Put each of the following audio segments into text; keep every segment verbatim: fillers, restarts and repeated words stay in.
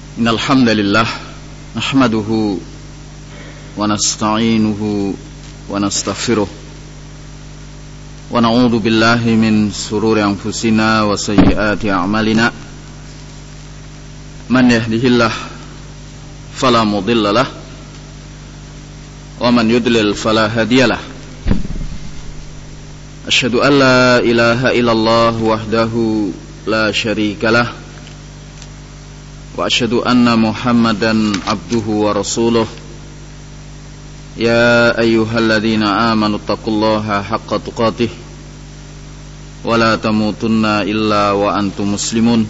Innal hamdalillah nahmaduhu wa nasta'inuhu wa nastaghfiruh wa na'udzu billahi min shururi anfusina wa sayyiati a'malina. Man yahdihillah fala mudhillalah wa man yudlil fala hadiyalah. Asyhadu an la ilaha illallah wahdahu la syarikalah wa asyhadu anna Muhammadan abduhu wa rasuluh. Ya ayyuhalladzina amanu taqullaha haqqa tuqatih wa la tamutunna illa wa antum muslimun.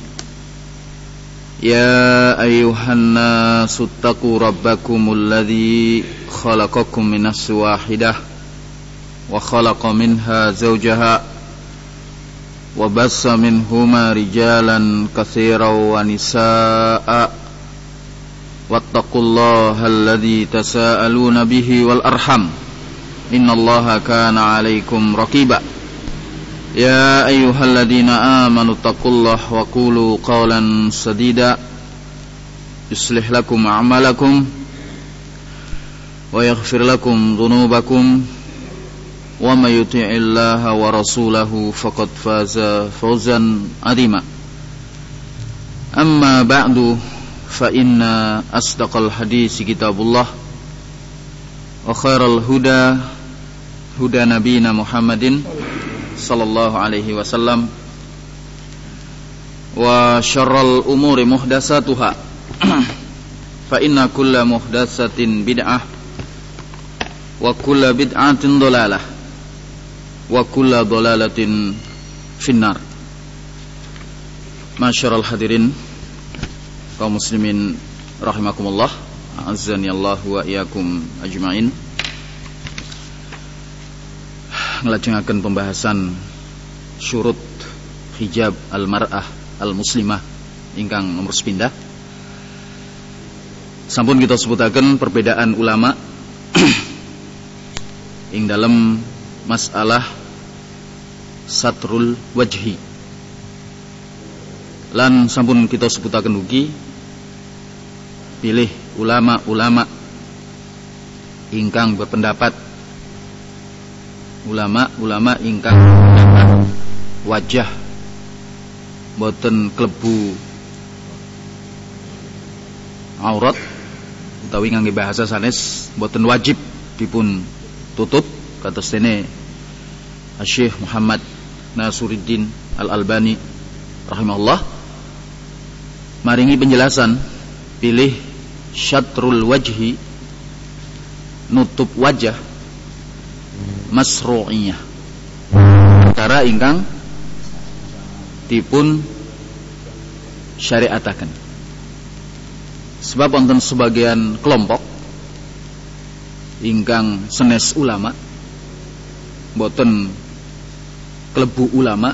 Ya ayyuhan nasu taqu rabbakumul ladzi khalaqakum min nafsin wahidah wa khalaqa minha zawjaha wa bassa minhuma rijalan katsiran wa nisaa'a wattaqullaha alladzi tasaaluna bihi wal arham innallaha kana 'alaikum raqiba. Ya ayyuhalladzina amanu taqullaha wa qulu qawlan sadida yuslih lakum a'malakum wa yaghfir lakum dhunubakum wa may yuti'illaha wa rasulahu faqad faza fawzan 'azima. Amma ba'du fa inna asdaqal hadits kitabullah wa khairal huda huda nabiyina Muhammadin sallallahu alaihi wasallam wa syarral umuri muhdatsatuha fa inna kulla muhdatsatin bid'ah wa kulla bid'atin dhalalah wa kulla dhalalatin finnar. Masyarul hadirin kaum muslimin rahimakumullah, azzani Allah wa iyyakum ajmain. Ngelajengaken pembahasan syurut hijab al-mar'ah al-muslimah ingkang nomor sepindah. Sampun kita sebutaken perbedaan ulama ing dalam masalah satrul wajhi. Lan sampun kita sebutaken ugi pilih ulama-ulama ingkang berpendapat ulama-ulama ingkang berpendapat wajah boten klebu aurat utawi ngangge bahasa sanes boten wajib dipun tutup kados dene Syekh Muhammad Nasiruddin Al-Albani rahimahullah maringi penjelasan pilih syatrul wajhi nutup wajah masru'iyah perkara ingkang dipun syariataken. Sebab wonten sebagian kelompok ingkang senes ulama boten klebu ulama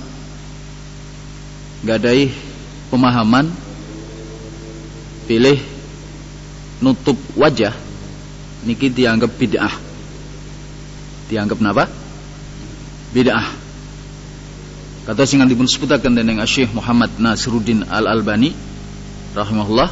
gadai pemahaman pilih nutup wajah niki dianggap bid'ah. Dianggap napa? Bid'ah. Kata sing dipun sebutaken dening Syekh Muhammad Nasiruddin Al-Albani rahimahullah,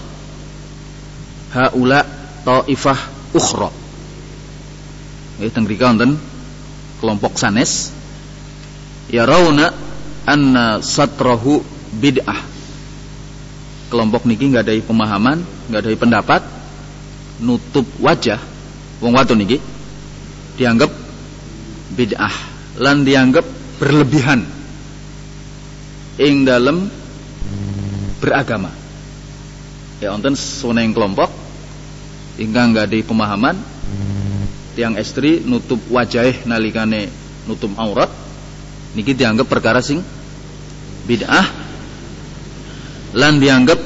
haula taifah ukhra. Nggih teng mriki wonten kelompok sanes yarawna anna satrahu bid'ah. Kelompok niki enggak ada pemahaman, enggak ada pendapat nutup wajah wong wadon niki dianggap bid'ah lan dianggap berlebihan ing dalam beragama. Ya wonten suneng kelompok ingkang enggak ada pemahaman tiang estri nutup wajah nalikane nutup aurat niki dianggap perkara sing bid'ah lan dianggap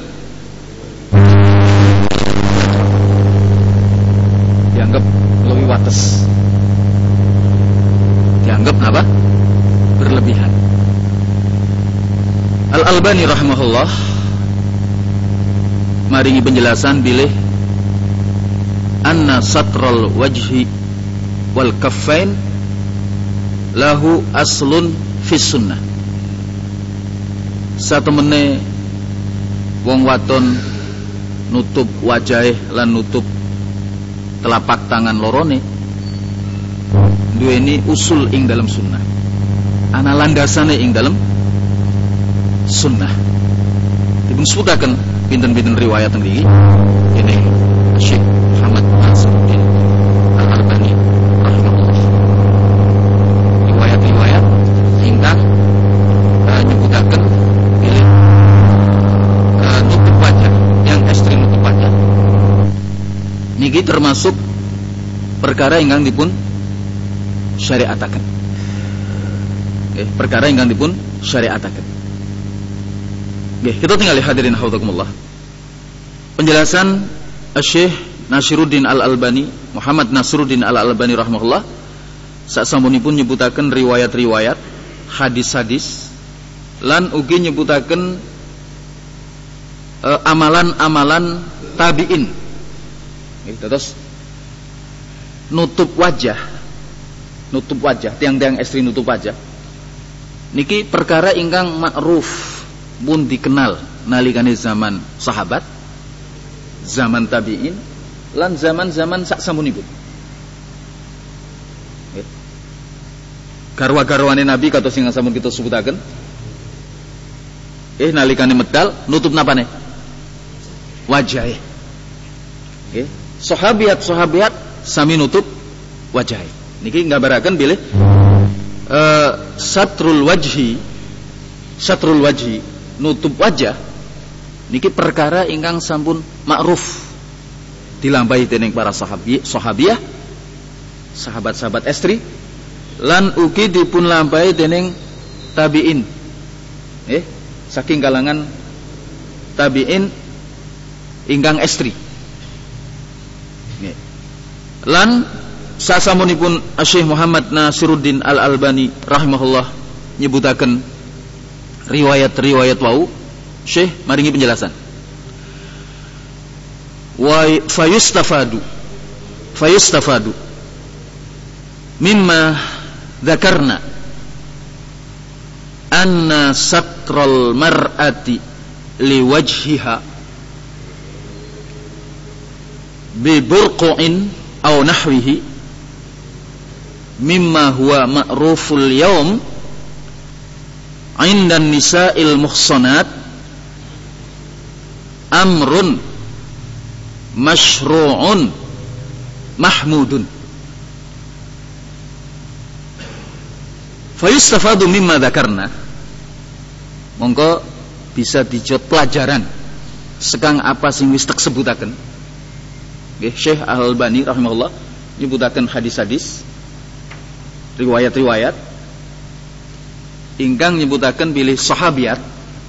dianggap lebih wates, dianggap apa? Berlebihan. Al-Albani rahimahullah maringi penjelasan bilih anna satral wajhi wal kaffain lahu aslun fis sunnah. Satemene wong wadon nutup wajah lan nutup telapak tangan lorone duweni usul ing dalam sunnah, ana landasane ing dalam sunnah. Dipun sebutaken pinten-pinten riwayat niki dening Syekh Muhammad Nasiruddin Al-Albani rahimahullah. Riwayat-riwayat ingkang uh, nyebutaken pilih uh, nutup wajah yang ekstrim nutup wajah niki termasuk perkara ingkang dipun syariataken. Nggih, perkara ingkang dipun syariataken. Nggih, kita tinggal hadirin haudzakumullah. Penjelasan Syekh Nasiruddin Al-Albani, Muhammad Nasiruddin Al-Albani rahimahullah, sasampunipun nyebutaken riwayat-riwayat, hadis-hadis lan ugi nyebutaken uh, amalan-amalan tabi'in. Nggih, terus nutup wajah, nutup wajah, tiang-tiang ekstrim nutup wajah niki perkara ingkang ma'ruf pun dikenal nalikane zaman sahabat, zaman tabi'in lan zaman-zaman saksamunipun. Garwa-garwane Nabi kados sing sampun kita sebutaken eh nalikane medal nutup napane wajahe. Nggih, sahabiat-sahabiat sami nutup wajahe. Niki nggambaraken bilih uh, satrul wajhi, satrul wajhi nutup wajah niki perkara ingkang sampun ma'ruf dilampahi dening para sahabi, sahabiah, sahabat-sahabat estri lan ugi dipun lampahi dening tabi'in. Eh, saking kalangan tabi'in ingkang estri. Nggih. Lan sasamunipun Syekh Muhammad Nasiruddin Al-Albani rahimahullah nyebutaken riwayat-riwayat wau, Syekh maringi penjelasan. Wa fayustafadu fayustafadu mimma dzakarna anna satral mar'ati liwajhiha bi burqin aw nahwihi mimma huwa ma'ruful yawm 'inda nisa'il muhsanat amrun masyru'un mahmudun. Fayustafadu mimma dzakarna, mongko bisa dijot pelajaran sekang apa sing wis tak sebutaken. Nggih, Syekh Al-Albani rahimahullah nyebutaken hadis-hadis, riwayat-riwayat ingkang nyebutaken bilih sahabiat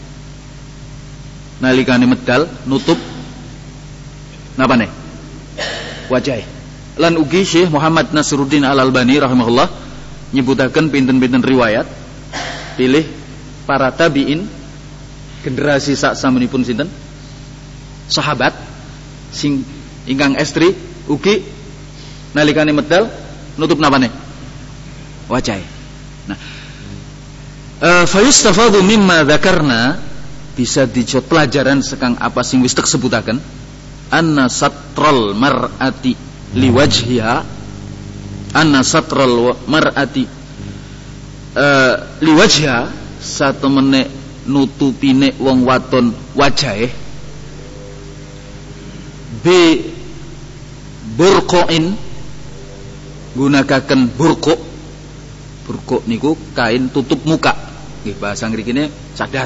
nalikane medal nutup napane wajah. Lan ugi Syekh Muhammad Nasiruddin Al-Albani rahimahullah nyebutaken pinten-pinten riwayat pilih para tabi'in generasi sak samunipun sinten sahabat sing ingkang estri ugi nalikane medal nutup napane wajah. Nah, uh, fayustafadu mimma dzakarna, bisa dijot pelajaran sekang apa sing wis tak sebutaken, anna satral mar'ati liwajhiha, anna satral mar'ati uh, liwajhiha, satemene nutupine wong wadon wajahe bi burqoin, gunakaken burqo. Burqo niku kain tutup muka, nggih bahasa ngrikine cadar,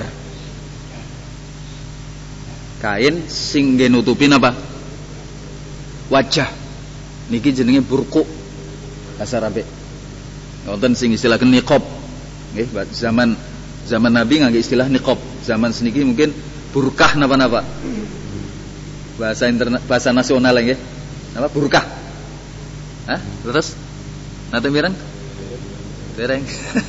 kain sing nggih nutupin apa wajah niki jenenge burqo bahasa Arab. Wonten sing istilahkeun niqab, nggih zaman zaman Nabi ngangge istilah niqab, zaman seniki mungkin burkah napa-napa. Bahasa interna, bahasa nasional nggih. Napa burkah? Hah? Terus nate mireng? Dereng.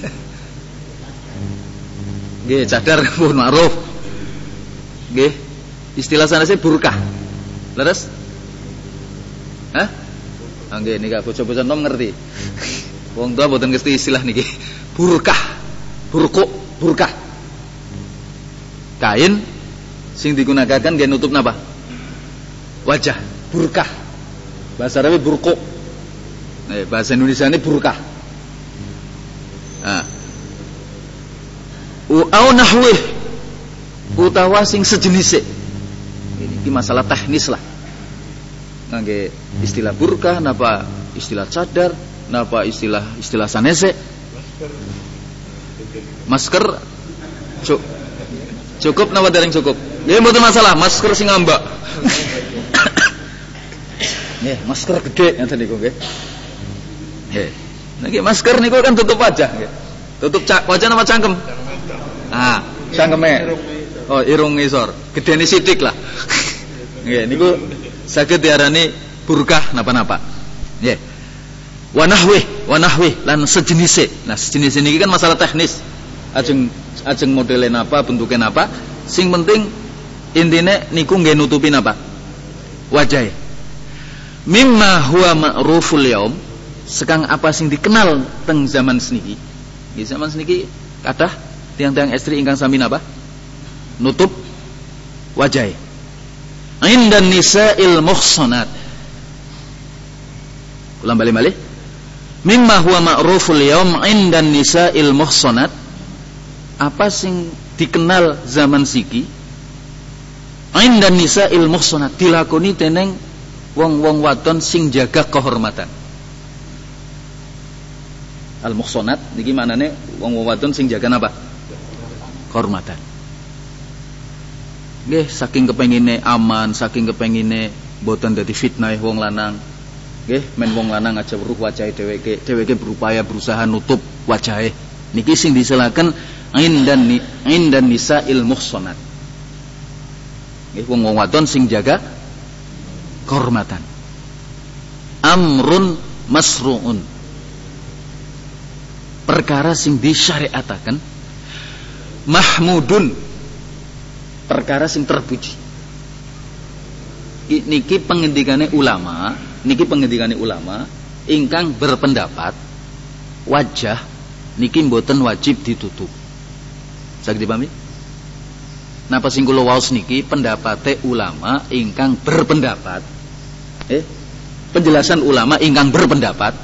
Nggih, cadar pun ma'ruf. Nggih. Istilah sanese burkah. Leres? Hah? Ah nggih nika bocah-bocah nom ngerti. Wong tua mboten ngerti istilah niki. Burkah. Burqu, burkah. Kain sing digunakan nggih nutup napa? wajah, burkah. Bahasa Arabnya burqu. Eh, bahasa Indonesia ini burkah. Nah. Au nahwih utawa sing sejenis. Ini masalah teknis lah. Ngangge istilah burkah, napa istilah cadar, napa istilah istilah sanese. Masker. Cuk. Cukup napa dereng cukup? Ya mboten masalah, masker sing ngambak. Nggih, masker gede ngoten niku nggih. Nggih. Niki masker niku kan tutup wajah nggih. Tutup cak wajah nama cangkem. Ah, cangkeme. Oh, irung ngisor. Gedene sithik lah. Nggih, niku saged diarani burkah napa-napa. Nggih. Wa nahwi, wa nahwi lan sejenise. Nah, sejenis niki kan masalah teknis. Ajeng ajeng modele napa, bentuke napa. Sing penting intine niku nggih nutupi napa? Wajahe. Mimma huwa ma'ruful yaum, sekang apa sing dikenal teng zaman seniki. Di zaman seniki kathah tiang-tiang estri ingkang sami napa? Nutup wajahe. Indan nisa'il muhsanat. Ulang balik-balik. Mimma huwa ma'ruful yaum indan nisa'il muhsanat. Apa sing dikenal zaman siki? Indan nisa'il muhsanat, dilakoni teneng wong-wong wadon sing jaga kehormatan. Al-muhsanat niki manane wong-wong wadon sing jaga napa? Kehormatan. Nggih, saking kepengine aman, saking kepengine boten dadi fitnah wong lanang. Nggih, men wong lanang aja weruh wajahe dheweke, dheweke berupaya berusaha nutup wajahe. Niki sing diselaken indan indan nisa'il muhsanat. Nggih, wong-wong wadon sing jaga kehormatan. Amrun masru'un, perkara sing disyariataken. Mahmudun, perkara sing terpuji. Niki pengendikane ulama, niki pengendikane ulama ingkang berpendapat wajah niki mboten wajib ditutup. Saged dipahami? Napa sing kula waos niki pendapate ulama ingkang berpendapat Eh, penjelasan ulama ingkang berpendapat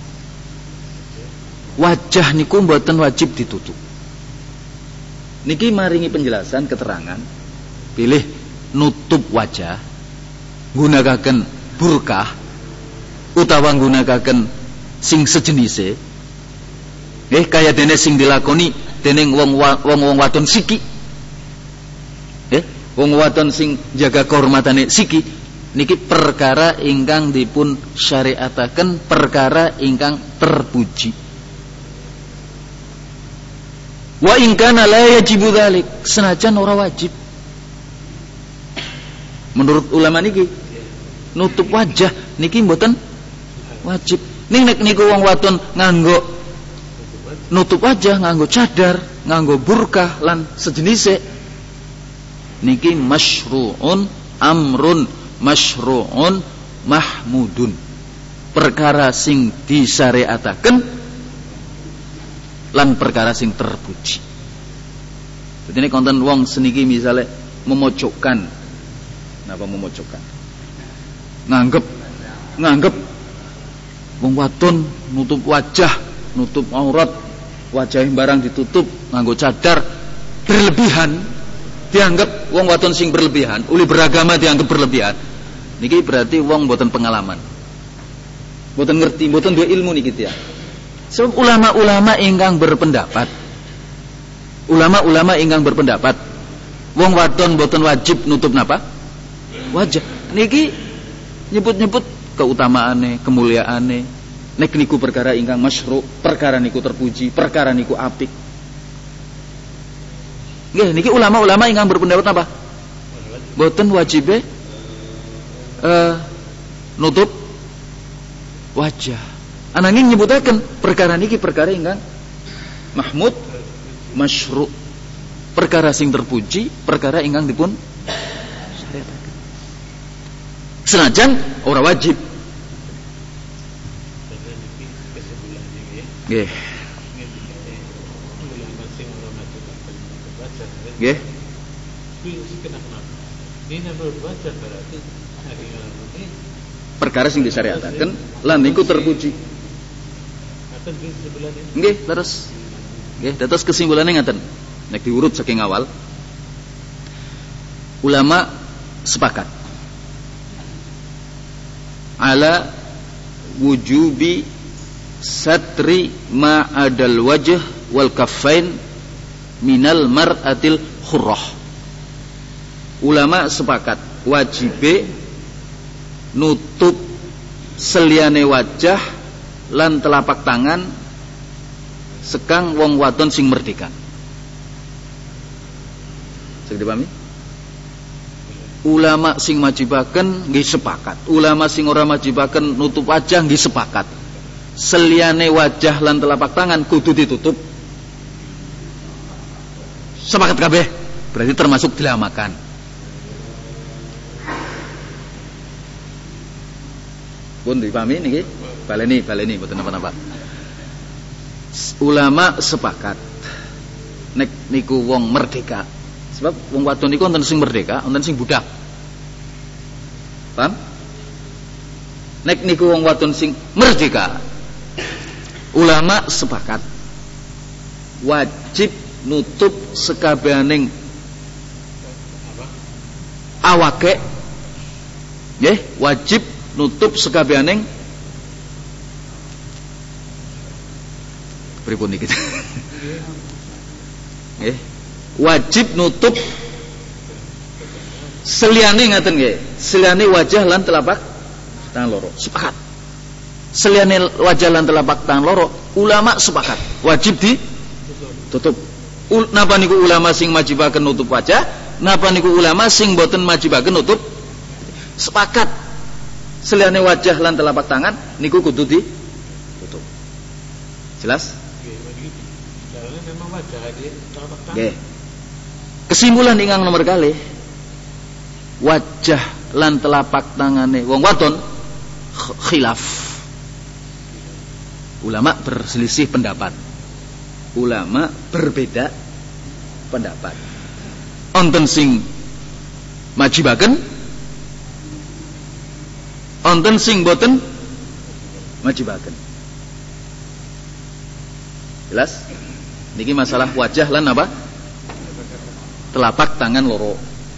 wajah niku mboten wajib ditutup. Niki maringi penjelasan keterangan pilih nutup wajah gunakaken burkah utawa gunakaken sing sejenise. Eh, kaya dene sing dilakoni dening wong wong wong wadon siki. Eh, wong wadon sing jaga kehormatane siki. Niki perkara ingkang dipun syariataken, perkara ingkang terpuji. Wa in kana la yajibu dzalik, senajan ora wajib. Menurut ulama niki nutup wajah niki mboten wajib. Ning nek niku wong wadon nganggo nutup wajah, nganggo cadar, nganggo burkah lan sejenise, niki masyru'un amrun masyru'un mahmudun, perkara sing disyariataken lan perkara sing terpuji. Jadi ini konten wong seniki misalnya memojokkan, napa memojokkan? Nganggep, nganggep wong wadon nutup wajah, nutup aurat, wajah barang ditutup, nganggo cadar berlebihan, dianggap wong wadon sing berlebihan, uli beragama dianggap berlebihan. Niki berarti wong mboten pengalaman, mboten ngerti, mboten duwe ilmu niki ya. Sebab ulama-ulama ingkang berpendapat, ulama-ulama ingkang berpendapat, wong wadon mboten wajib nutup napa? Wajah. Niki nyebut-nyebut keutamaane, kemuliaane. Nek niku perkara ingkang masyru', perkara niku terpuji, perkara niku apik. Nggih, niki ulama-ulama ingkang berpendapat apa? Mboten wajibe uh, nutup wajah. Ananging nyebutaken perkara niki perkara ingkang mahmud, masyru', perkara sing terpuji, perkara ingkang dipun syariataken. Senajan ora wajib. Nggih. Nggih. Ini menurut wajah berarti Perkara sing disyariataken lan niku terpuji. Nggih, terus. Nggih, dados kesimpulannya ngaten. Nek diurut saking awal. Ulama sepakat ala wujubi satri ma'adal wajh wal kaffain minal mar'atil khurrah. Ulama sepakat wajibe nutup seliyane wajah lan telapak tangan sekang wong wadon sing merdeka. Sing dipahami? Ulama sing majibaken nggih sepakat. Ulama sing ora majibaken nutup wajah nggih sepakat. Seliyane wajah lan telapak tangan kudu ditutup. Sepakat kabeh. Berarti termasuk dilamakan. Pun dipahami niki? Baleni, baleni mboten napa-napa. Ulama sepakat nek niku wong merdeka. Sebab wong wadon niku wonten sing merdeka, wonten sing budak. Paham? Nek niku wong wadon sing merdeka. Ulama sepakat wajib nutup sekabehaning awake. Nggih, wajib nutup sekabehaning pripun niki? Nggih. Wajib nutup seliyane ngaten nggih, seliyane wajah lan telapak tangan loro. Sepakat. Seliyane wajah lan telapak tangan loro, ulama sepakat wajib ditutup. Napa niku ulama sing majibaken nutup wajah, napa niku ulama sing boten majibaken nutup? Sepakat. Seliyane wajah lan telapak tangan niku kudu ditutup. Jelas? Nggih, memang wajah iki telapak tangan. Nggih. Kesimpulan ingkang nomor kalih, wajah lan telapak tangane wong wadon khilaf. Ulama berselisih pendapat. Ulama berbeda pendapat. Onten sing majibaken, onten sing boten majibaken. Jelas? Niki masalah wajah lan apa? Telapak tangan loro.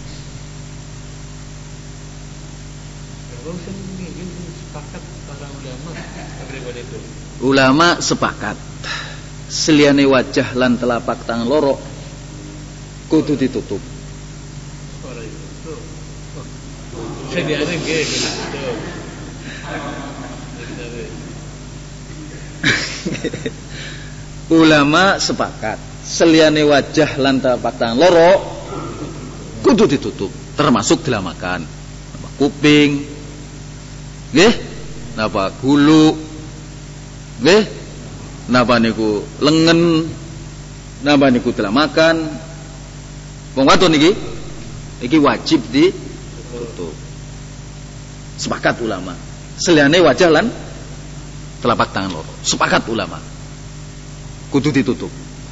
Ulama sepakat seliyane wajah lan telapak tangan loro kudu ditutup. Ulama sepakat seliyane wajah lan telapak tangan loro kudu ditutup, termasuk dilamakan. Napa kuping, nggih, napa gulu, nggih, napa niku lengen, napa niku dilamakan. Wong wadon niki iki wajib ditutup. Sepakat ulama. Seliyane wajah lan telapak tangan loro. Sepakat ulama. Kudu ditutup.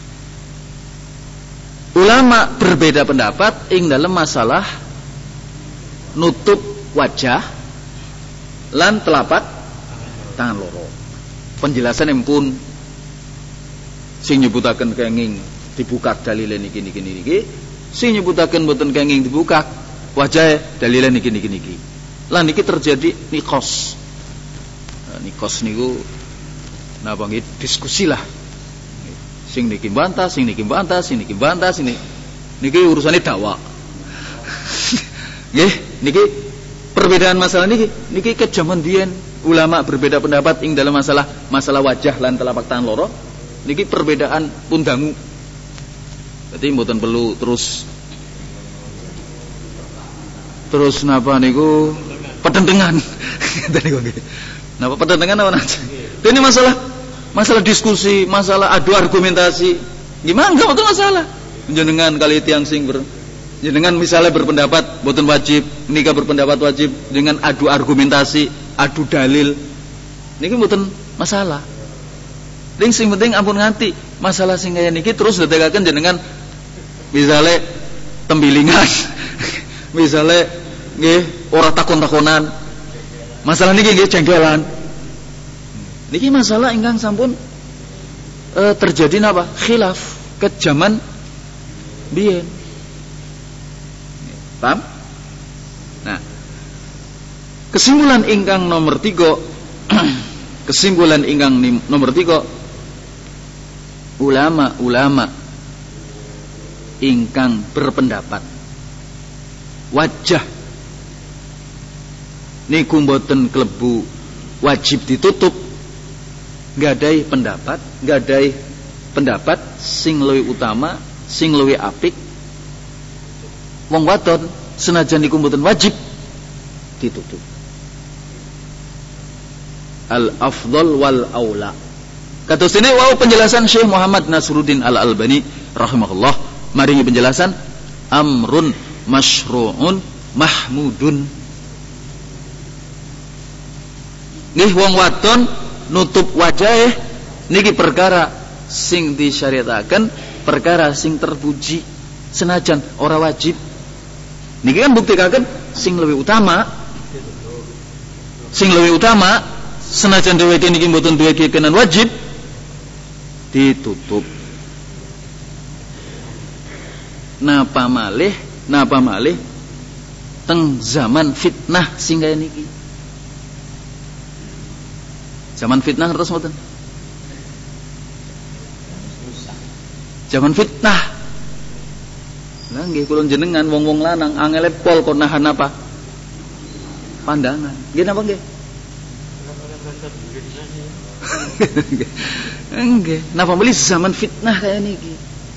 Ulama berbeda pendapat ing dalam masalah nutup wajah lan telapak tangan loro. Penjelasan empun sing nyebutaken kenging dibuka dalile niki niki niki, sing nyebutaken mboten kenging dibuka wajah dalile niki niki niki. Lan niki terjadi nikos. Nah, nikos niku napa nggih diskusi lah. Sing niki bantah, sing niki bantah, sing niki bantah, sing niki urusane dakwah. Nggih, niki perbedaan masalah niki, niki kejaman biyen ulama berbeda pendapat ing dalam masalah masalah wajah lan telapak tangan loro. Niki perbedaan pun dangu. Berarti mboten perlu terus terus napa niku petentengan. Ngeten niku nggih. Napa petentengan apa nate? Ini masalah masalah diskusi, masalah adu argumentasi. Gimana? Enggak betul masalah. Jenengan kali tiang sing ber, jenengan misalnya berpendapat boten wajib, nikah berpendapat wajib dengan adu argumentasi, adu dalil. Niki boten masalah. Ning sing penting ampun nganti masalah sing kaya niki terus dadegaken jenengan misalnya tembilingan. Misalnya nggih ora takon-takonan. Masalah niki nggih jengkelan. Niki masalah ingkang sampun e, terjadi napa? Khilaf ke zaman biyen. Paham? Nah, kesimpulan ingkang nomor tiga kesimpulan ingkang nomor tiga, ulama-ulama ingkang berpendapat wajah niku mboten klebu wajib ditutup, gadai pendapat gadai pendapat sing luwih utama, sing luwih apik, wong wadon senajan niku mboten wajib ditutup. Al afdal wal aula. Kados ini wau penjelasan Syekh Muhammad Nasruddin Al Albani rahimahullah, maringi penjelasan amrun masyru'un mahmudun. Nggih wong wadon nutup wajah niki perkara sing disyariataken, perkara sing terpuji senajan ora wajib. Niki kan buktikaken sing lebih utama, sing lebih utama senajan dheweke niki mboten duwe keyakinan wajib ditutup. Napa malih, napa malih teng zaman fitnah sing kaya niki. Zaman fitnah terus mboten? Zaman fitnah. Lah nggih kula jenengan wong-wong lanang angele pol kok nahan apa? Pandangan. Nggih napa nggih? Nggih, napa meli zaman fitnah kaya niki.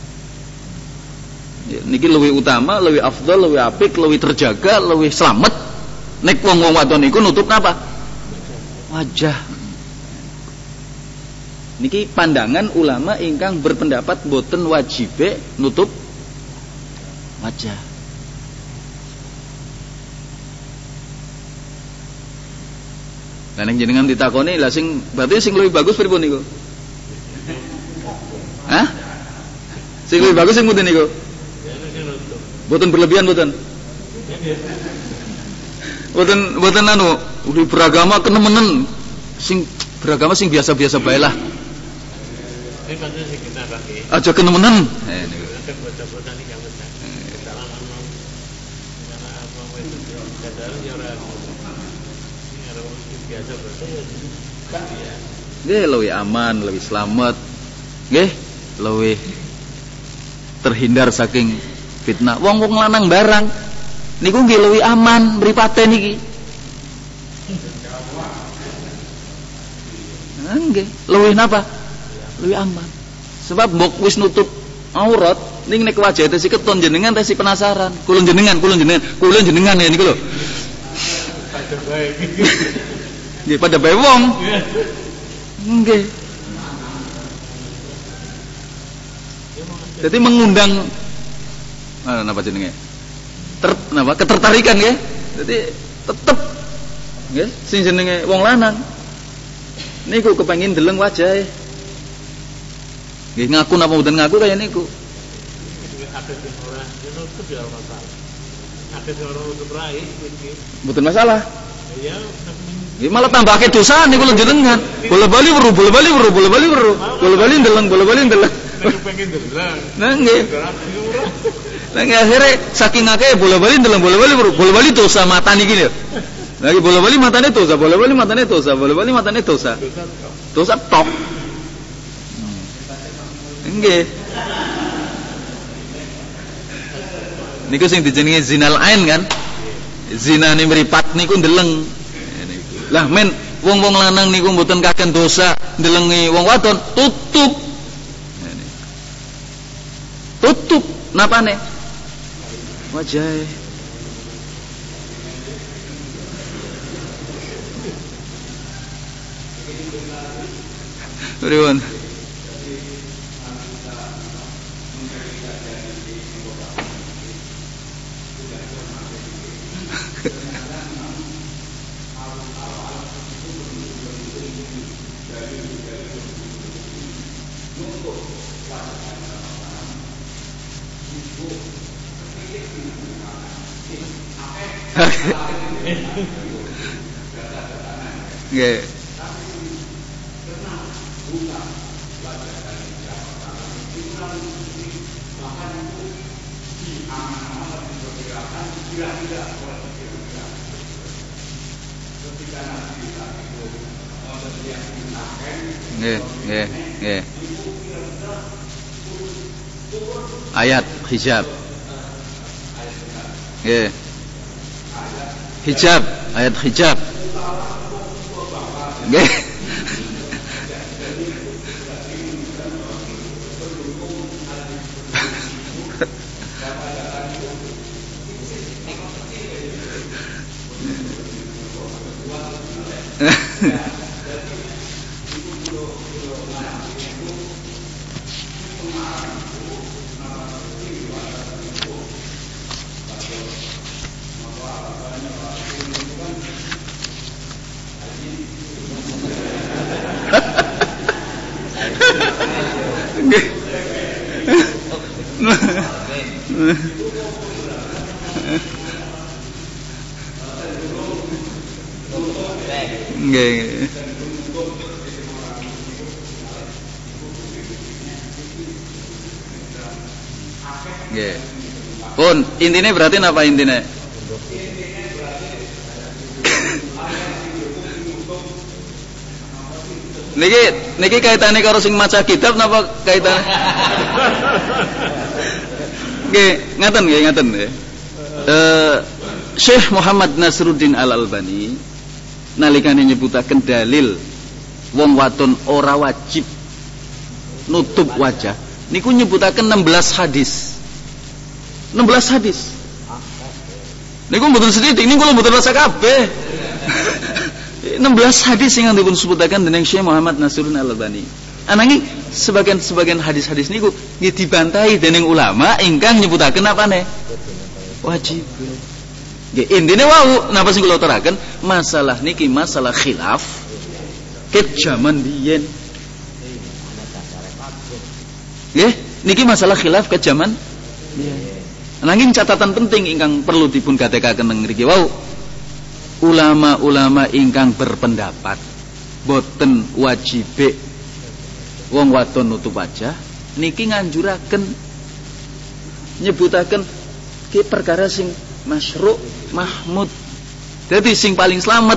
Ya, niki luwih utama, luwih afdal, luwih apik, luwih terjaga, luwih slamet. Nek wong-wong wadon niku nutup napa? Wajah. Niki pandangan ulama ingkang berpendapat boten wajibe nutup wajah. Lah nek jenengan ditakoni lah sing berarti sing luwih bagus pripun niku? Hah? Sing luwih bagus sing mboten niku? Boten berlebihan boten. Boten boten anu, udah beragama kenemenen. Sing beragama sing biasa-biasa bae lah. Ini pancen sing kita pakai. Aja kenemenen. Eh niku. Bocah-bocah niki gambar. Salah ngomong. Karena apa itu sadar ya ora. Ini ora biasa berarti ya. Nggih luwih aman, luwih slamet. Nggih, luwih terhindar saking fitnah. Wong-wong lanang barang niku nggih luwih aman mripate niki. Nggih, luwih napa? Luwih aman. Sebab mbok wis nutup aurat, ning nek wajah tesi keton jenengan tesi penasaran. Kula jenengan, kula jenengan, kula jenengan ya niku lho. Pada bae. Nggih, pada bae wong. Nggih. Jadi mengundang ah, napa jenenge? Ter napa ketertarikan nggih. Jadi tetep nggih sing jenenge wong lanang niku kepengin deleng wajahe. Nggih ngaku napa mboten ngaku kaya niku. Akeh sing ora nutup ya masalah. Akeh sing ora nutup rai iki. Mboten masalah. Ya nggih malah tambahke dosa niku lho jenengan. Bola-bali weru, bola-bali weru, bola-bali weru. Bola-bali ndeleng, bola-bali ndeleng. nek pengen deleng. Nah nggih. Lah akhire saking akeh bola-bali ndeleng, bola-bali weru, bola-bali dosa mata niki lho. Lagi bola-bali matane dosa, bola-bali matane dosa, bola-bali matane dosa. Dosa tok. Nggih. Niku sing dijenengi zinal ain kan? Zina ni mripat niku ndeleng. Lah men wong-wong lanang niku mboten kaken dosa ndelengi wong wadon, tutup. Tutup napane? Wajahe. Pripun? Nggih. Nggih, nggih, nggih. Ayat hijab. Nggih. Hijab, ayat hijab. Nggih. Nggih. Nggih. Pun intine berarti apa intine? Niki niki kaitane karo sing maca kitab napa kaitane? Nggih, ngaten nggih, ngaten nggih. Eh Syekh Muhammad Nasruddin Al-Albani nalikane nyebutaken dalil wong wadon ora wajib nutup wajah niku nyebutaken enam belas hadis. enam belas hadis. Niku mboten sithik, niku kula mboten rasa kabeh. enam belas hadis yang dipun sebutaken dening Syekh Muhammad Nasruddin Al-Albani. Ananging sebagian-sebagian hadis-hadis niku nggih dibantahi dening ulama ingkang nyebutaken apane? Wajib. Nggih, intine wau napa sing kula teraken, masalah niki masalah khilaf ket jaman biyen. Nggih, niki masalah khilaf ket jaman biyen. Nanging catatan penting ingkang perlu dipun gatekaken ngriki wau. Ulama-ulama ingkang berpendapat boten wajibe wong wadon nutup wajah niki nganjuraken nyebutaken ki perkara sing masyru' mahmud. Jadi sing paling selamat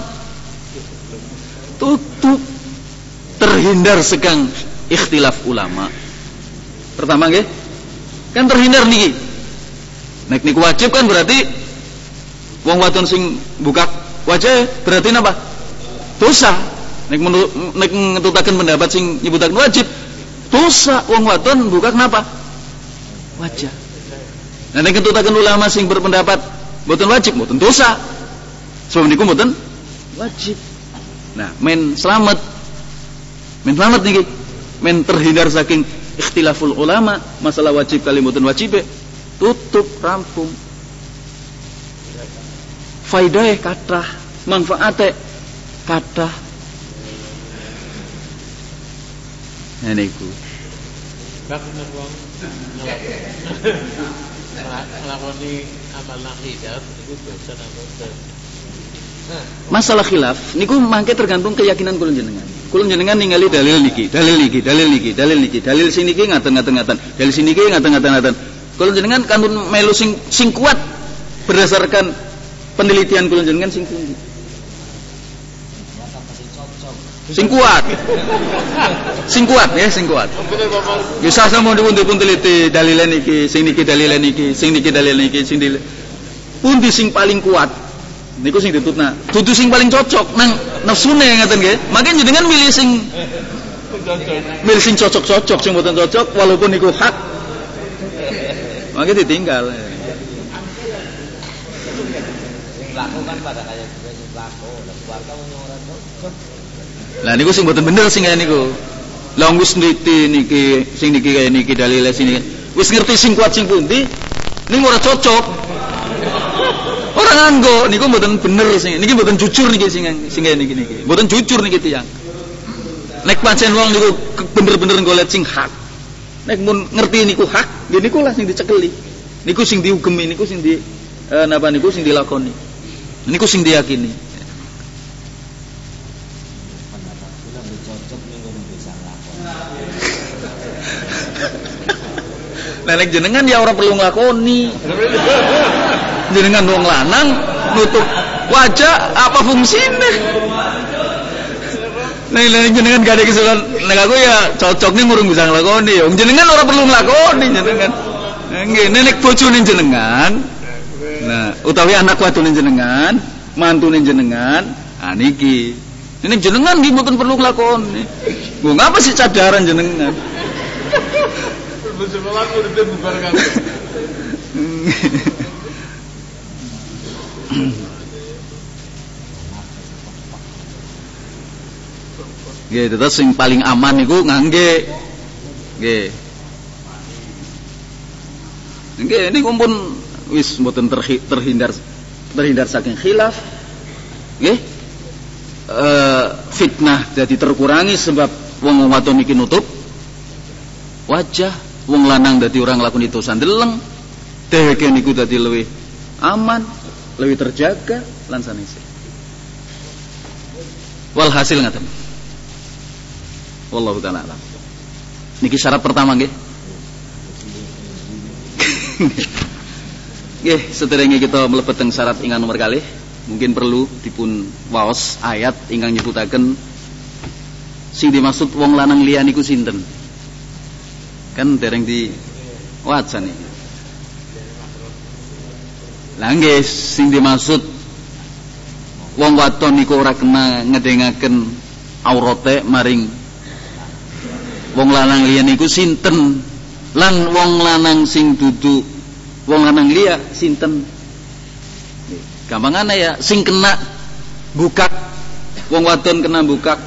tutup terhindar sekang ikhtilaf ulama. Pertama nggih kan terhindar niki. Nek niku wajib kan berarti wong wadon sing buka wajah berarti napa? Dosa. Nek nek ngetutaken pendapat sing nyebutaken wajib, dosa wong wadon buka napa? Wajah. Nah nek ngetutaken ulama sing berpendapat mboten wajib, mboten dosa. Sebab niku mboten wajib. Nah, men selamat. Men selamat niki. Men terhindar saking ikhtilaful ulama, masalah wajib kali mboten wajib, tutup rampung. Faidahe kathah, manfaate kathah. Nah niku. Bakune wong nglakoni amal akidah niku dosa napa boten. Masalah khilaf niku mangke tergantung keyakinan kula jenengan. Kula jenengan ningali dalil niki, dalil niki, dalil niki, dalil niki, dalil sing niki ngaten-ngaten, dalil sing niki ngaten-ngaten. Kula jenengan kantun melu sing sing kuat berdasarkan penelitian kula jenengan sing pundi? Sing kuat. Sing kuat ya, sing kuat. Ya sasa mau dipun teliti dalilan iki, sing niki dalilan iki, sing niki dalilan iki, sing dil. Pundi sing paling kuat? Niku sing ditutna. Dudu sing paling cocok nang nafsune ngaten nggih. Makanya jenengan milih sing milih sing cocok-cocok, sing mboten cocok walaupun niku hak. Makanya ditinggal. Lakukan pada kayak juga laku, keluarga menyurat kok. Lah niku sing mboten bener sing kaya niku. Lah wis niti niki sing niki kaya niki dalile sini. Wis ngerti sing kuat sing pundi, ning ora cocok. Ora nganggo niku mboten bener sing niki mboten jujur niki sing sing kaya niki niki. Mboten jujur niki tiyang. Nek pancen wong niku bener-bener golek sing hak. Nek mun ngerti niku hak, nggih niku lah sing dicekeli. Niku sing diugemi, niku sing di eh, napa niku sing dilakoni. Niku sing diyakini. Pendapat kula lebih cocok ning ngono bisa lakon. Nek jenengan ya ora perlu nglakoni. Jenengan wong lanang nutup wajah apa fungsine? Nek jenengan gak ada kesulitan, nek aku ya cocoknya ngurung bisa nglakoni. Wong jenengan ora perlu nglakoni jenengan. Nggih, nek bojone jenengan, nah utawi anak wadone jenengan, mantune jenengan, ah niki. Nek jenengan nggih mboten perlu nglakoni. Nggo ngapa sih cadaran jenengan? Sekolah muridnya bubar kabeh. Nggih, terus sing paling aman niku ngangge nggih. Nggih, niku pun wis mboten terhindar terhindar saking khilaf. Nggih. Eh fitnah jadi terkurangi sebab wong wadon iki nutup wajah. Wong lanang dadi orang lakoni dosa ndeleng, dheweke niku dadi luwih aman, luwih terjaga lan sanese. Walhasil ngaten. Wallahu taala alam. Niki syarat pertama nggih. Nggih, sedherenge kita mlebet teng syarat ingkang nomor kalih, mungkin perlu dipun waos ayat ingkang nyebutaken sing dimaksud wong lanang liya niku sinten. Kan dereng di wacan iki. Lah nggih sing dimaksud wong wadon niku ora kena ngedengaken aurate maring wong lanang liya niku sinten? Lan wong lanang sing dudu wong lanang liya sinten? Gampangane ya sing kena bukak wong wadon kena bukak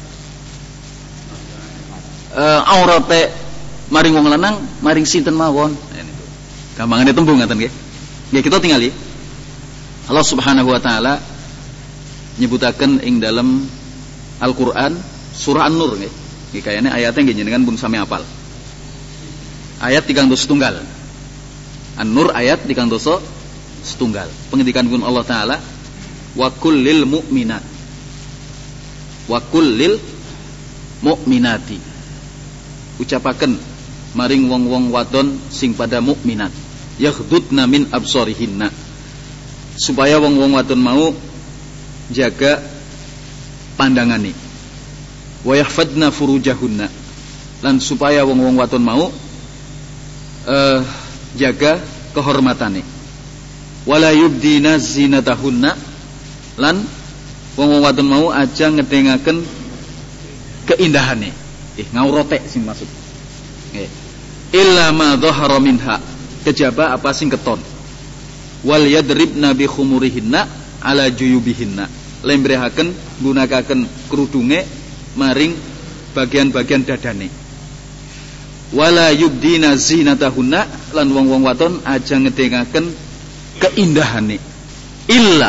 uh, aurate maring wong lanang maring sinten mawon. Gampangane tembung ngaten nggih. Nggih kita tingali. Allah Subhanahu wa taala nyebutaken ing dalam Al-Qur'an surah An-Nur nggih. Nggih kayane ayate nggih jenengan pun sami apal. Ayat tigang dosa setunggal. An-Nur ayat tigang dosa setunggal. Pengendikan pun Allah taala wa kullil mu'minat wa kullil mu'minati. Ucapaken maring wong-wong wadon sing pada mukminat yakhdudna min absarihinna, supaya wong-wong wadon mau jaga pandangane, wa yahfadna furujahunna, lan supaya wong-wong wadon mau uh, jaga kehormatane, wala yubdina zinatahunna, lan wong-wong wadon mau aja ngedengaken keindahane, eh ngaurote sing maksud nggih. Illa ma dhahara minha, kejaba apa sing keton. Wal yadribna bi khumurihinna ala juyubihinna, lembrehaken gunakaken kerudunge maring bagian-bagian dadane. Wala yubdina zinatahunna, lan wong-wong wadon aja ngedengaken keindahane. Illa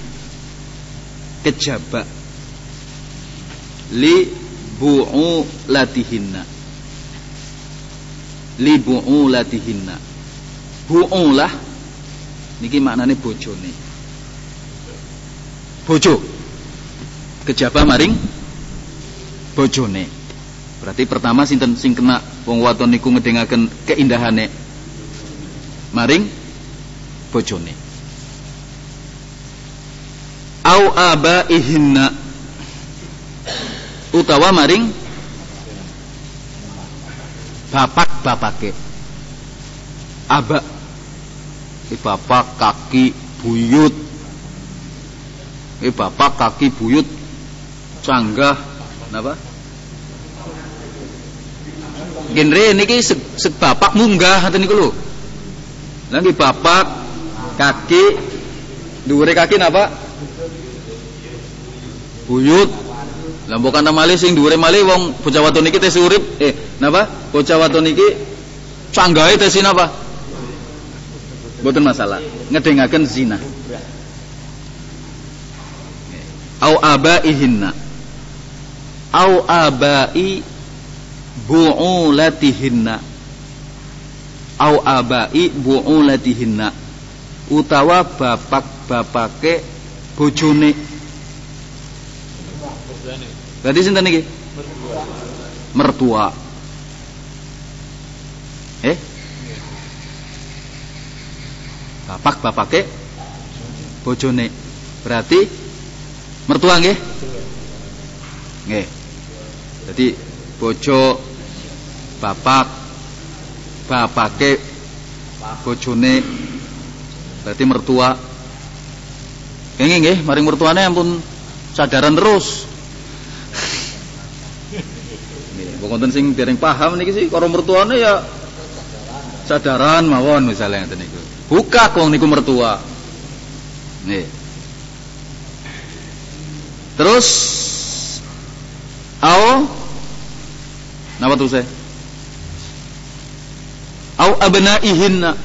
kejaba li bu'ulatihinna, li bu'ulatihinna. Bu'ulah niki maknane bojone. Bojo kejaba maring bojone. Berarti pertama sinten sing kena wong wadon niku ngedengaken keindahane maring bojone. Au abaihinna, utawa maring bapak-bapake. Aba i bapak kaki buyut, i bapak kaki buyut canggah napa genre niki seg, seg bapak munggah ngoten niku lho. Lah nggih bapak kaki dhuwure kaki napa buyut. Lah mbok ana malih sing dhuwure malih wong bocah wadon iki tes urip eh napa bocah wadon iki canggahe tes napa mboten masalah ngedengaken zina. Au abaihinna au abai bu'ulatihinna au abai bu'ulatihinna, utawa bapak-bapake bojone. Berarti sinten iki? Mertua. Eh? Bapak bapake bojone. Berarti mertua nggih? Nggih. Jadi bojo bapak bapake bojone berarti mertua. Nggih nggih, maring mertuane ampun sadaran terus. Nggih, kok wonten sing dereng paham niki sih karo mertuane ya sadaran mawon misalnya ngeten niku. Buka wong niku mertua. Nggih. Terus au napa tuh saya? Au abnaihinna.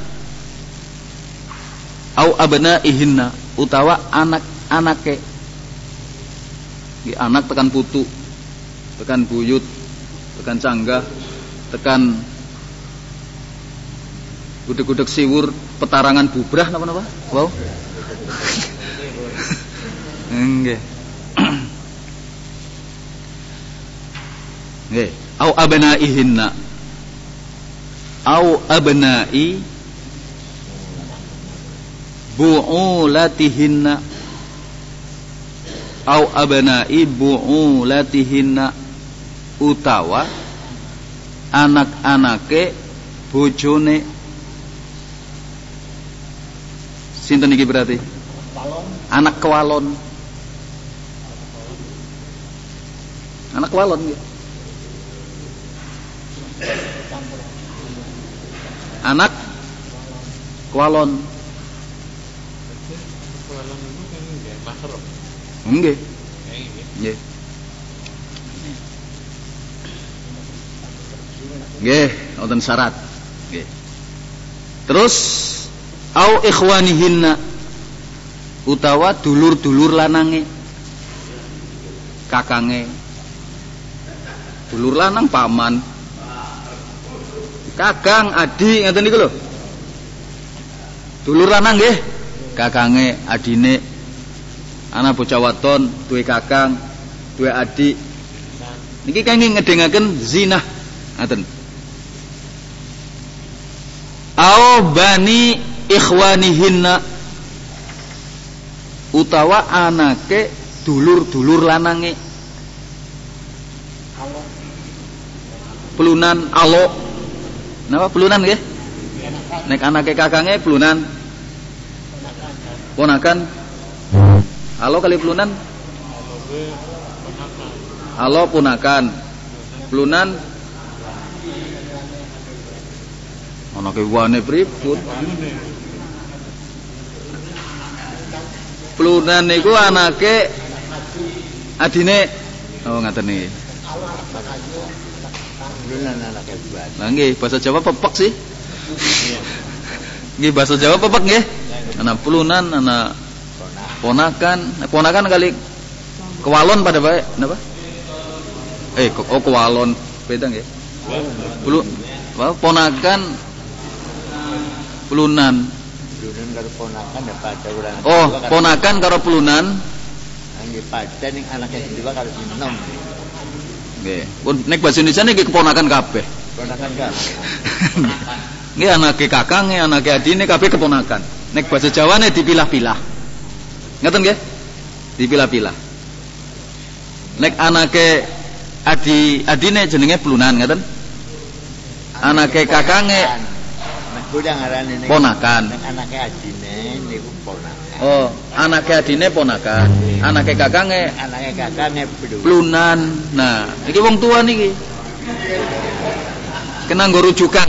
Au abnaihinna utawa anak-anake. Iki anak tekan putu, tekan buyut, tekan canggah, tekan gudeg-gudeg siwur, petarangan bubrah napa-napa? Wow. Nggih. Nggih, au abnaihinna. Au abnai bu'ulatihinna. Au abnai bu'ulatihinna utawa anak-anake bojone. Sinten iki berarti? Anak kewalon. Anak kewalon nggih. Anak kewalon. Kewalon itu kan nggih mahram. Nggih. Nggih. Nggih, wonten syarat. Nggih. Terus au ikhwanihinna utawa dulur-dulur lanange. Kakange. Dulur lanang paman. Kakang, adik, ngeten niku lho. Dulur lanang nggih, kakange, adine. Ana bocah wadon duwe kakang, duwe adik. Niki kangge ngedengaken zina, ngaten. Au bani ikhwanihinna utawa anake dulur-dulur lanange. Pelunan alo. Napa pelunan nggih? Nek anake kakange pelunan. Ponakan. Halo kali pelunan. Halo ponakan. Pelunan. Ana kewane pripun? Pelunan niku anake adine. Oh ngaten niki. Nah nggih, bahasa Jawa pepek sih. Nggih bahasa Jawa pepek nggih. Ana pelunan, ana ponakan, ponakan kali kewalon pada bae, napa? Eh, oh kewalon, beda nggih. Pelu, ponakan pelunan. Pelunan karo ponakan ya pada urang. Oh, ponakan karo pelunan. Nggih pada ning anake dhewe karo enom. Nggih. Pun nek bahasa Indonesia niki keponakan kabeh. Ponakan kabeh. Nggih anake kakange, anake adine kabeh keponakan. Nek bahasa Jawane dipilah-pilah. Ngeten nggih? Dipilah-pilah. Nek anake adi adine jenenge pelunan, ngeten? Anake kakange kudu ngarane nek ponakan. Nek anake adine niku ponakan. Oh, anake adine ponakan. Anake kakange anake kakange pelunan. Nah, iki wong tua niki. Kena nggo rujukan.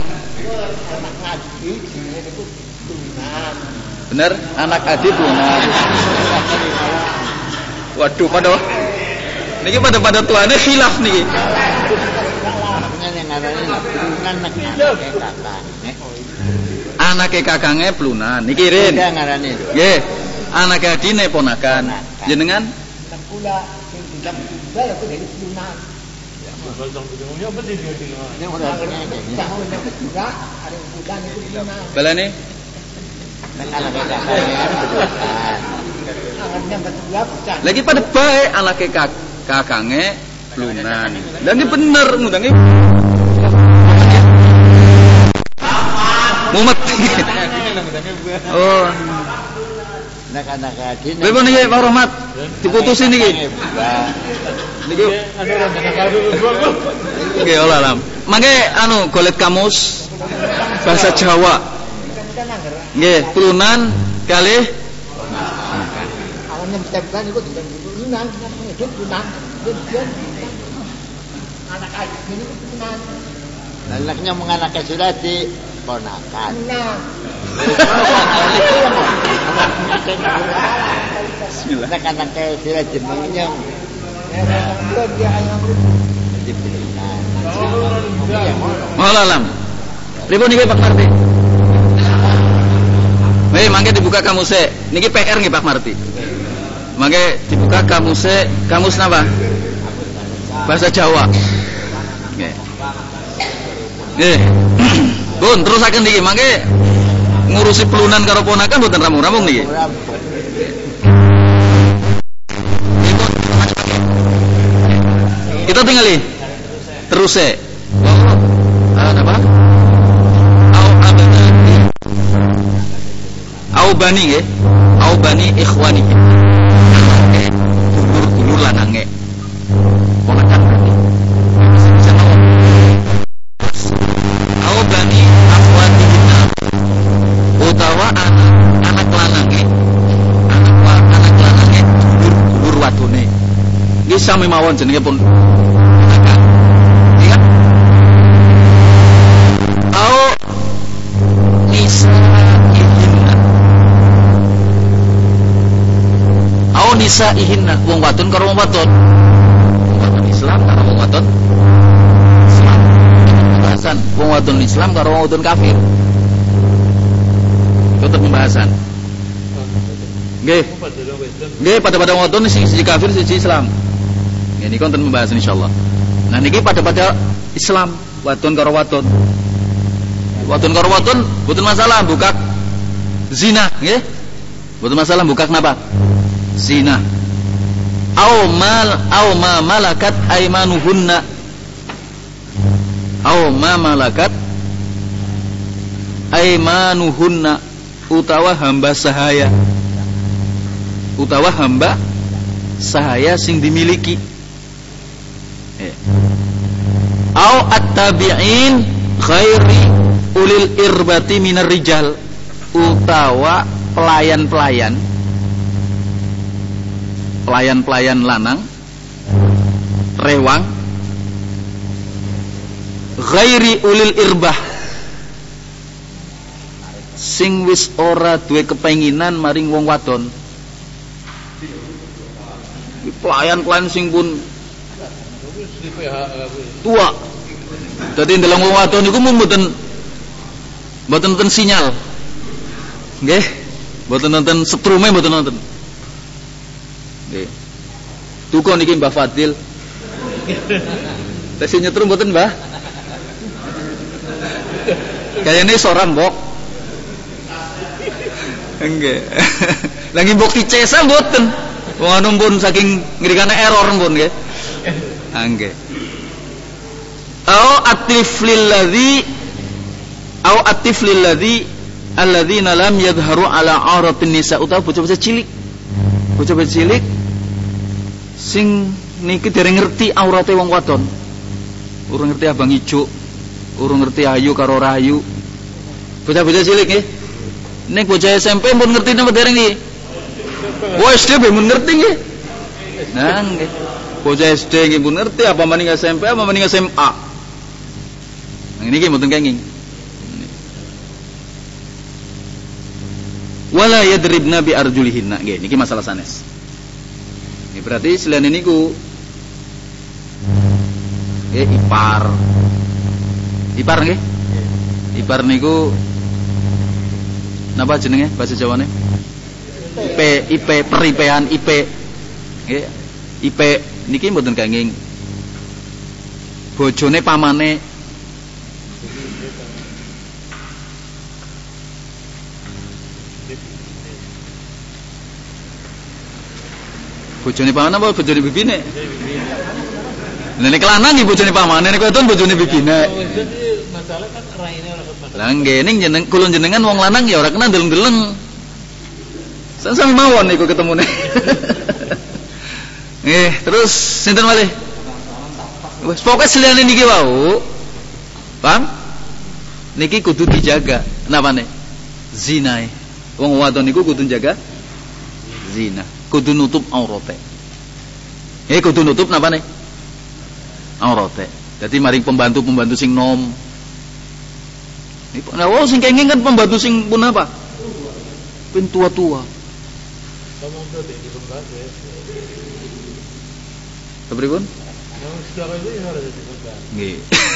Bener, anak adi pelunan. Waduh, pada niki pada pada tuane khilaf niki. Anake kakange pelunan. Niki rin. Nggih. Anake adine ponakan. Jenengan? Kula sing tidak juga ya kudu pelunan. Balane? Nek anake kakange pelunan. Anaknya berdua bukan. Lagi pada baik anake kak kakange lunan. Dan ini bener ngudangi. Mumet. Oh. Anak-anak adine. Bagaimana niki Pak Rahmat? Diputusin niki. Niki anu rencana karo gua. nggih olah lam. Mangke anu golek kamus bahasa Jawa. Nggih, turunan kalih Awalnya bukan itu tidak turunan, namanya dia turunan. Dia anak adine itu turunan. Anaknya menganaknya sudah di ponakan. Nah. Bismillah. Anak-anaknya sudah jenengnya di pilihan. Olah lam. Pripun niki Pak Marti? Hei, mangke dibuka kamuse. Niki P R nggih Pak Marti. Mangke dibuka kamuse, kamus napa? Bahasa Jawa. Nggih. Nggih. Bun, terusaken niki mangke ngurusi pelunan karo ponakan mboten rampung-rampung niki. Kita tinggali terus e. Ah, apa? Au abadi. Au bani nggih. Au bani ikhwani. Dulur-dulur lanange. Ponakan berarti. Au bani akhwati kita. Utawa anak anak lanange. Anak anak lanange dulur wadone. Nggih sami mawon jenenge pun nisa ihinna wong wadon karo wong wadon wong wadon Islam karo wong wadon Islam pembahasan wong wadon Islam karo wong wadon kafir itu pembahasan nggih nggih pada-pada wong wadon siji kafir siji Islam ini konten pembahasan insyaallah. Nah niki pada-pada Islam wadon karo wadon wadon karo wadon mboten masalah buka zina nggih mboten masalah buka napa zina au mal au ma malakat aymanuhunna au ma malakat aymanuhunna utawa hamba sahaya utawa hamba sahaya sing dimiliki eh. Au at-tabi'in khairi ulil irbati minar rijal utawa pelayan-pelayan pelayan-pelayan lanang rewang ghairi ulil irbah sing wis ora duwe kepenginan maring wong wadon pelayan-pelayan sing pun tua dadi ndeleng wong wadon iku mboten mboten nonton sinyal nggih mboten nonton setrume mboten nonton nggih. Tukon niki Mbah Fadil. Tes nyetrum mboten, Mbah? Kayane soran, Mbok. Nggih. Lagi mbok dicesa mboten. Wong anu pun saking ngrikane error pun nggih. Ha nggih. Au atif lil ladzi au atif lil ladzi alladzina lam yadhharu ala auratin nisa utawa bocah-bocah cilik. Bocah-bocah cilik sing niki dereng ngerti aurate wong wadon. Urung ngerti abang ijo, urung ngerti ayu karo rayu. Bocah-bocah cilik nggih. Nek bocah S M P pun ngerti napa dereng nggih? Wes S D pun ngerti nggih. Nah nggih. Bocah S D nggih pun ngerti apa maning S M P apa maning S M A. Nah niki mboten kenging. Wala yadribna bi arjulihinna nggih niki masalah sanes. Ini berarti selain niku nggih ipar. Ipar nggih? Ipar niku napa jenenge bahasa Jawane? I P I P peripean I P. Nggih. I P niki mboten kenging. Bojone pamane Bojone paman apa bojone bibine? Nek kelanang iki bojone paman, nek wedon bojone bibine. Jadi masalah kan raine ora ketemu. Lah nggih ning jeneng kula jenengan wong lanang ya ora kena deleng-deleng. Sami mawon niku ketemune. Nggih, terus sinten malih? Wes pokoke seliyane niki wau. Paham? Niki kudu dijaga. Napane? Zinae. Wong wadon niku kudu jaga zina. Kudu nutup aurate. Eh kudu nutup napane? Aurate. Dadi maring pembantu-pembantu sing nom. Nah, wong sing kenging kan pembantu sing pun apa? Pun tua-tua. Ngomong tuh di pembantu ya. Kepripun? Yang sekarang itu harus di pembantu. Nggih.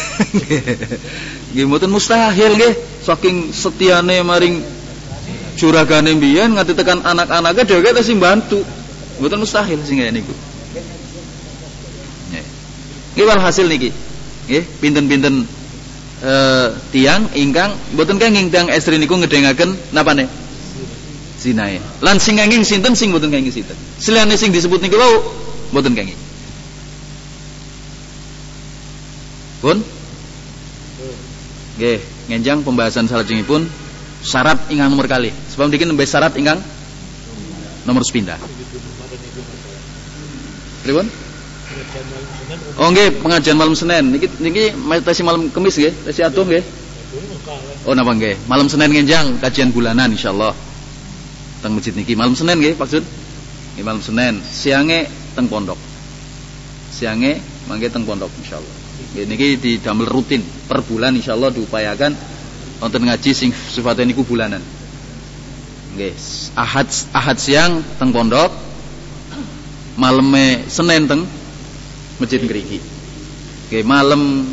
Nggih mboten mustahil nggih. Saking setiane maring juragane mbiyen nganti tekan anak-anake dhewe tesih bantu. Mboten mustahil sing ngene niku. Nggih. Nggih walhasil niki. Nggih, pinten-pinten eh tiang ingkang mboten kenging tiang estri niku ngedengaken napane? Zinae. Lan sing kenging sinten sing mboten kenging sinten. Seliyane sing disebut niku wau mboten kenging. Pun? Nggih, ngenjang pembahasan salajengipun syarat ingkang nomor kali. Sebab niki nembe syarat ingkang nomor sepindah. Pripun? Oh nggih, pengajian malam Senin. Niki niki meditasi malam Kamis nggih, tesi adoh nggih. Oh napa nggih? Malam Senin ngenjang kajian bulanan insyaallah. Teng masjid niki malam Senin nggih maksud. Nggih malam Senin, siange teng pondok. Siange mangke teng pondok insyaallah. Niki didamel rutin per bulan insyaallah diupayakan wonten ngaji sing sifatnya niku bulanan. Nggih, Ahad Ahad siang teng pondok, maleme Senin teng masjid ngriki. Nggih, malam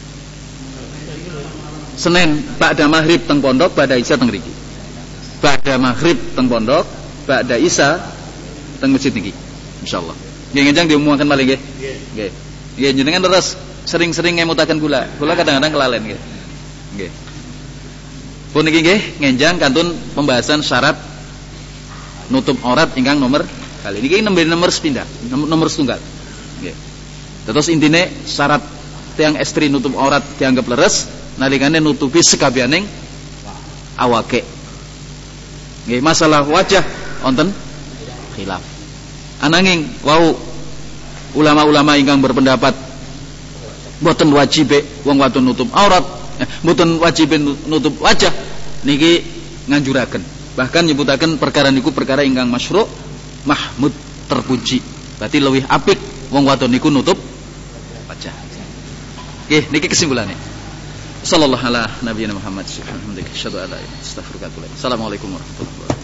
Senin ba'da maghrib teng pondok, ba'da isya teng ngriki. Ba'da maghrib teng pondok, ba'da isya teng masjid niki insyaallah. Nggih ngejang diumumkan malih nggih. Nggih. Nggih jenengan terus sering-sering ngemutaken kula. Kula kadang-kadang kelalen nggih. Nggih. Pun niki nggih ngenjang kantun pembahasan syarat nutup aurat ingkang nomor kali niki nembe nomor sepindah, nomor setunggal. Nggih. Terus intine syarat tiang estri nutup aurat dianggap leres nalikane nutupi sekabianing awake. Nggih, masalah wajah wonten khilaf. Ananging wau ulama-ulama ingkang berpendapat mboten wajib wong wadon nutup aurat, eh, mboten wajib nutup wajah niki nganjuraken. Bahkan nyebutaken perkara niku perkara ingkang masyru', mahmud, terpuji. Berarti luwih apik wong wadon niku nutup wajah. Nggih, niki kesimpulane. Sallallahu ala nabiyina Muhammad. Alhamdulillah, syada ala. Astaghfiruka wa atubu ilaik. Assalamualaikum warahmatullahi wabarakatuh.